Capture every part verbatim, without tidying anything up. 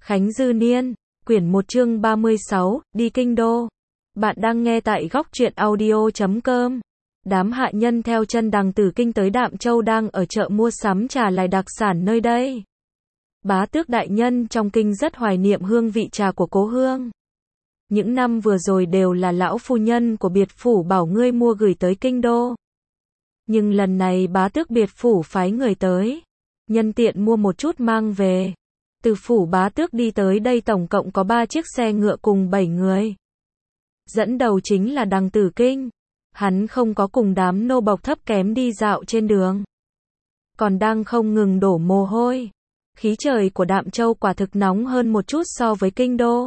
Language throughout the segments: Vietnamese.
Khánh Dư Niên, quyển một chương ba mươi sáu, đi kinh đô. Bạn đang nghe tại góc truyện audio chấm com. Đám hạ nhân theo chân Đằng Tử Kinh tới Đạm Châu đang ở chợ mua sắm trà lại đặc sản nơi đây. Bá tước đại nhân trong kinh rất hoài niệm hương vị trà của cố hương. Những năm vừa rồi đều là lão phu nhân của biệt phủ bảo ngươi mua gửi tới kinh đô. Nhưng lần này bá tước biệt phủ phái người tới, nhân tiện mua một chút mang về. Từ phủ bá tước đi tới đây tổng cộng có ba chiếc xe ngựa cùng bảy người. Dẫn đầu chính là Đằng Tử Kinh. Hắn không có cùng đám nô bộc thấp kém đi dạo trên đường, còn đang không ngừng đổ mồ hôi. Khí trời của Đạm Châu quả thực nóng hơn một chút so với kinh đô.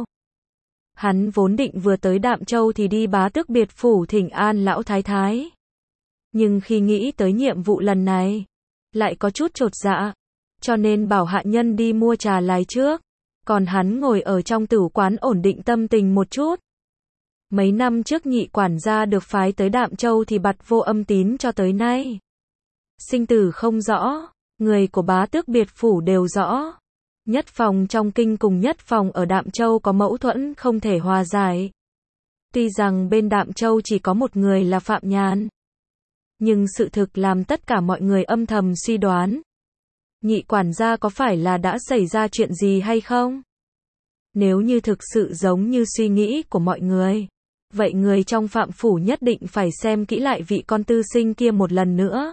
Hắn vốn định vừa tới Đạm Châu thì đi bá tước biệt phủ thỉnh an lão thái thái. Nhưng khi nghĩ tới nhiệm vụ lần này, lại có chút chột dạ. Cho nên bảo hạ nhân đi mua trà lái trước. Còn hắn ngồi ở trong tử quán ổn định tâm tình một chút. Mấy năm trước nhị quản gia được phái tới Đạm Châu thì bặt vô âm tín cho tới nay. Sinh tử không rõ, người của bá tước biệt phủ đều rõ. Nhất phòng trong kinh cùng nhất phòng ở Đạm Châu có mâu thuẫn không thể hòa giải. Tuy rằng bên Đạm Châu chỉ có một người là Phạm Nhàn, nhưng sự thực làm tất cả mọi người âm thầm suy đoán. Nhị quản gia có phải là đã xảy ra chuyện gì hay không? Nếu như thực sự giống như suy nghĩ của mọi người, vậy người trong Phạm phủ nhất định phải xem kỹ lại vị con tư sinh kia một lần nữa.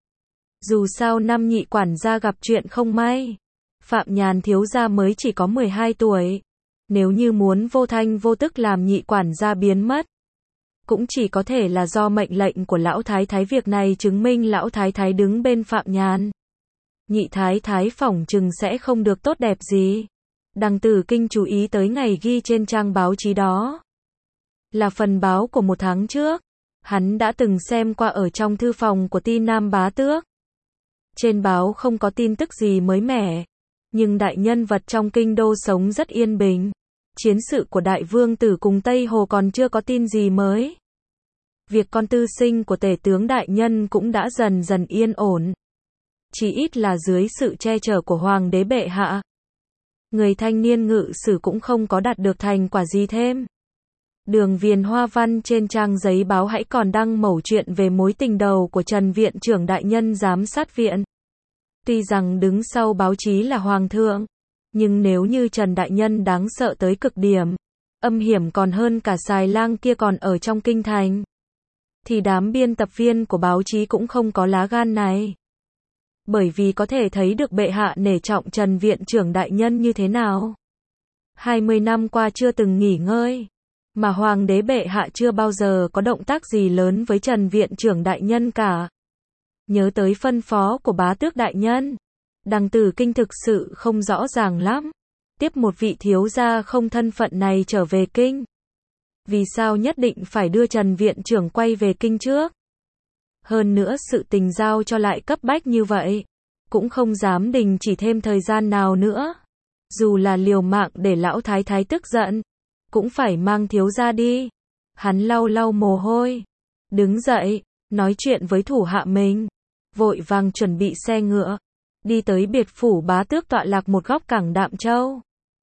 Dù sao năm nhị quản gia gặp chuyện không may, Phạm Nhàn thiếu gia mới chỉ có mười hai tuổi. Nếu như muốn vô thanh vô tức làm nhị quản gia biến mất, cũng chỉ có thể là do mệnh lệnh của lão thái thái. Việc này chứng minh lão thái thái đứng bên Phạm Nhàn. Nhị thái thái phỏng chừng sẽ không được tốt đẹp gì. Đằng Tử Kinh chú ý tới ngày ghi trên trang báo chí đó. Là phần báo của một tháng trước. Hắn đã từng xem qua ở trong thư phòng của Ti Nam bá tước. Trên báo không có tin tức gì mới mẻ. Nhưng đại nhân vật trong kinh đô sống rất yên bình. Chiến sự của đại vương tử cùng Tây Hồ còn chưa có tin gì mới. Việc con tư sinh của tể tướng đại nhân cũng đã dần dần yên ổn. Chỉ ít là dưới sự che chở của hoàng đế bệ hạ. Người thanh niên ngự sử cũng không có đạt được thành quả gì thêm. Đường viền hoa văn trên trang giấy báo hãy còn đăng mẩu chuyện về mối tình đầu của Trần viện trưởng đại nhân giám sát viện. Tuy rằng đứng sau báo chí là hoàng thượng, nhưng nếu như Trần đại nhân đáng sợ tới cực điểm, âm hiểm còn hơn cả xài lang kia còn ở trong kinh thành, thì đám biên tập viên của báo chí cũng không có lá gan này. Bởi vì có thể thấy được bệ hạ nể trọng Trần viện trưởng đại nhân như thế nào. hai mươi năm qua chưa từng nghỉ ngơi, mà hoàng đế bệ hạ chưa bao giờ có động tác gì lớn với Trần viện trưởng đại nhân cả. Nhớ tới phân phó của bá tước đại nhân, Đằng Tử Kinh thực sự không rõ ràng lắm. Tiếp một vị thiếu gia không thân phận này trở về kinh, vì sao nhất định phải đưa Trần viện trưởng quay về kinh trước? Hơn nữa sự tình giao cho lại cấp bách như vậy, cũng không dám đình chỉ thêm thời gian nào nữa. Dù là liều mạng để lão thái thái tức giận, cũng phải mang thiếu gia đi. Hắn lau lau mồ hôi, đứng dậy, nói chuyện với thủ hạ mình, vội vàng chuẩn bị xe ngựa, đi tới biệt phủ bá tước tọa lạc một góc cảng Đạm Châu.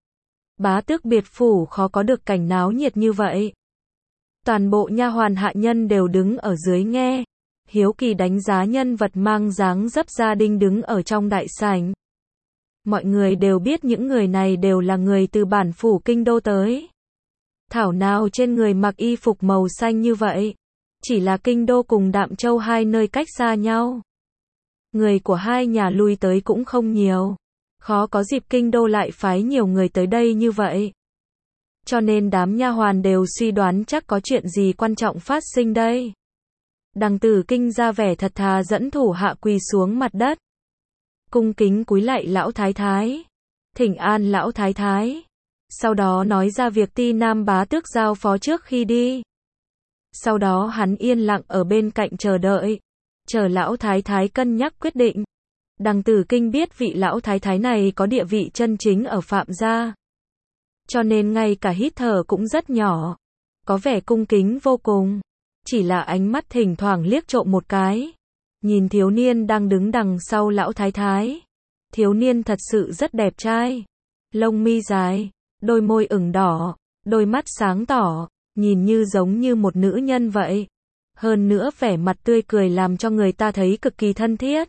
Bá tước biệt phủ khó có được cảnh náo nhiệt như vậy. Toàn bộ nha hoàn hạ nhân đều đứng ở dưới nghe, hiếu kỳ đánh giá nhân vật mang dáng dấp gia đình đứng ở trong đại sảnh. Mọi người đều biết những người này đều là người từ bản phủ kinh đô tới. Thảo nào trên người mặc y phục màu xanh như vậy. Chỉ là kinh đô cùng Đạm Châu hai nơi cách xa nhau. Người của hai nhà lui tới cũng không nhiều. Khó có dịp kinh đô lại phái nhiều người tới đây như vậy. Cho nên đám nha hoàn đều suy đoán chắc có chuyện gì quan trọng phát sinh đây. Đằng Tử Kinh ra vẻ thật thà dẫn thủ hạ quỳ xuống mặt đất, cung kính cúi lạy lão thái thái, thỉnh an lão thái thái. Sau đó nói ra việc Ti Nam bá tước giao phó trước khi đi. Sau đó hắn yên lặng ở bên cạnh chờ đợi, chờ lão thái thái cân nhắc quyết định. Đằng Tử Kinh biết vị lão thái thái này có địa vị chân chính ở Phạm gia, cho nên ngay cả hít thở cũng rất nhỏ, có vẻ cung kính vô cùng. Chỉ là ánh mắt thỉnh thoảng liếc trộm một cái, nhìn thiếu niên đang đứng đằng sau lão thái thái. Thiếu niên thật sự rất đẹp trai. lông mi dài, đôi môi ửng đỏ, đôi mắt sáng tỏ, nhìn như giống như một nữ nhân vậy. Hơn nữa vẻ mặt tươi cười làm cho người ta thấy cực kỳ thân thiết.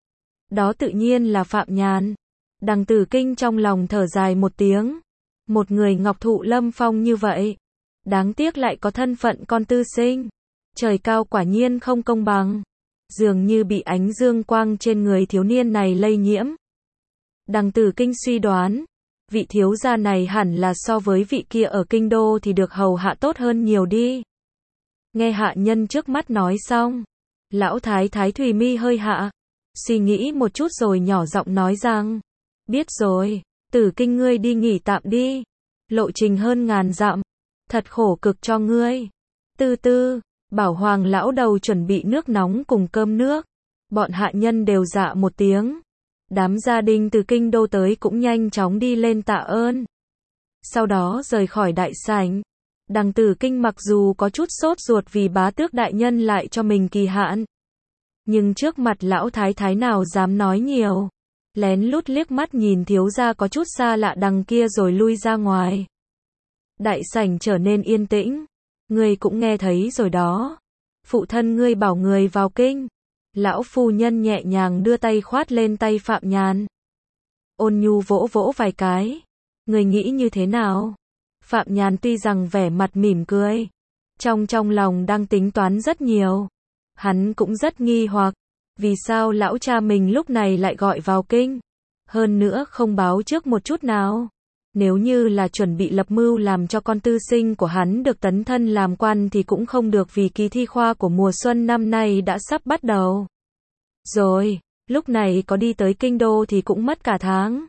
Đó tự nhiên là Phạm Nhàn. Đằng Tử Kinh trong lòng thở dài một tiếng. Một người ngọc thụ lâm phong như vậy. Đáng tiếc lại có thân phận con tư sinh. Trời cao quả nhiên không công bằng. Dường như bị ánh dương quang trên người thiếu niên này lây nhiễm. Đằng Tử Kinh suy đoán. Vị thiếu gia này hẳn là so với vị kia ở kinh đô thì được hầu hạ tốt hơn nhiều đi. Nghe hạ nhân trước mắt nói xong. Lão thái thái Thùy mi hơi hạ. Suy nghĩ một chút rồi nhỏ giọng nói rằng. Biết rồi, Tử Kinh ngươi đi nghỉ tạm đi. Lộ trình hơn ngàn dặm. Thật khổ cực cho ngươi. Tư tư, bảo Hoàng lão đầu chuẩn bị nước nóng cùng cơm nước. Bọn hạ nhân đều dạ một tiếng. Đám gia đình từ kinh đô tới cũng nhanh chóng đi lên tạ ơn. Sau đó rời khỏi đại sảnh. Đằng Tử Kinh mặc dù có chút sốt ruột vì bá tước đại nhân lại cho mình kỳ hạn. Nhưng trước mặt lão thái thái nào dám nói nhiều. Lén lút liếc mắt nhìn thiếu gia có chút xa lạ đằng kia rồi lui ra ngoài. Đại sảnh trở nên yên tĩnh. Ngươi cũng nghe thấy rồi đó. Phụ thân ngươi bảo người vào kinh. Lão phu nhân nhẹ nhàng đưa tay khoát lên tay Phạm Nhàn. Ôn nhu vỗ vỗ vài cái. Ngươi nghĩ như thế nào? Phạm Nhàn tuy rằng vẻ mặt mỉm cười. Trong trong lòng đang tính toán rất nhiều. Hắn cũng rất nghi hoặc. Vì sao lão cha mình lúc này lại gọi vào kinh? Hơn nữa không báo trước một chút nào. Nếu như là chuẩn bị lập mưu làm cho con tư sinh của hắn được tấn thân làm quan thì cũng không được vì kỳ thi khoa của mùa xuân năm nay đã sắp bắt đầu. Rồi, lúc này có đi tới kinh đô thì cũng mất cả tháng.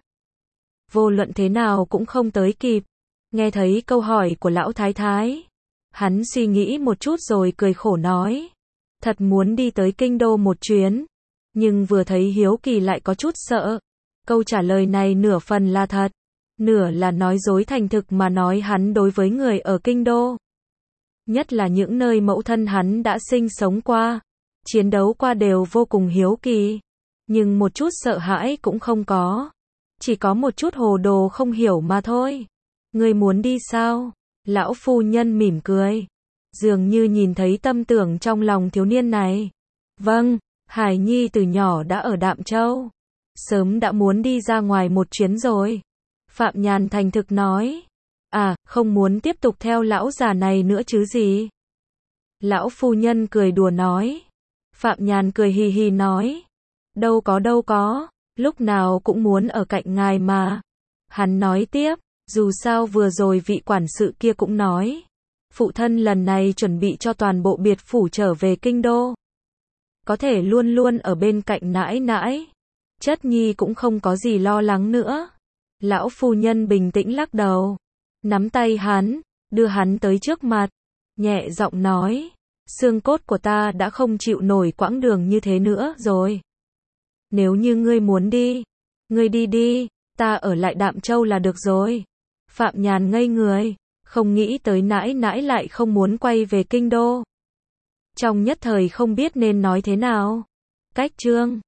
Vô luận thế nào cũng không tới kịp. Nghe thấy câu hỏi của lão thái thái. Hắn suy nghĩ một chút rồi cười khổ nói. Thật muốn đi tới kinh đô một chuyến. Nhưng vừa thấy hiếu kỳ lại có chút sợ. Câu trả lời này nửa phần là thật. Nửa là nói dối thành thực mà nói hắn đối với người ở kinh đô. Nhất là những nơi mẫu thân hắn đã sinh sống qua. Chiến đấu qua đều vô cùng hiếu kỳ. Nhưng một chút sợ hãi cũng không có. Chỉ có một chút hồ đồ không hiểu mà thôi. Ngươi muốn đi sao? Lão phu nhân mỉm cười. Dường như nhìn thấy tâm tưởng trong lòng thiếu niên này. Vâng, Hải Nhi từ nhỏ đã ở Đạm Châu. Sớm đã muốn đi ra ngoài một chuyến rồi. Phạm Nhàn thành thực nói. À, không muốn tiếp tục theo lão già này nữa chứ gì? Lão phu nhân cười đùa nói. Phạm Nhàn cười hì hì nói. Đâu có đâu có, lúc nào cũng muốn ở cạnh ngài mà. Hắn nói tiếp, dù sao vừa rồi vị quản sự kia cũng nói. Phụ thân lần này chuẩn bị cho toàn bộ biệt phủ trở về kinh đô. Có thể luôn luôn ở bên cạnh nãi nãi. Chất nhi cũng không có gì lo lắng nữa. Lão phu nhân bình tĩnh lắc đầu. Nắm tay hắn, đưa hắn tới trước mặt. Nhẹ giọng nói. Xương cốt của ta đã không chịu nổi quãng đường như thế nữa rồi. Nếu như ngươi muốn đi, ngươi đi đi, ta ở lại Đạm Châu là được rồi. Phạm Nhàn ngây người, không nghĩ tới nãi nãi lại không muốn quay về kinh đô. Trong nhất thời không biết nên nói thế nào. Cách chương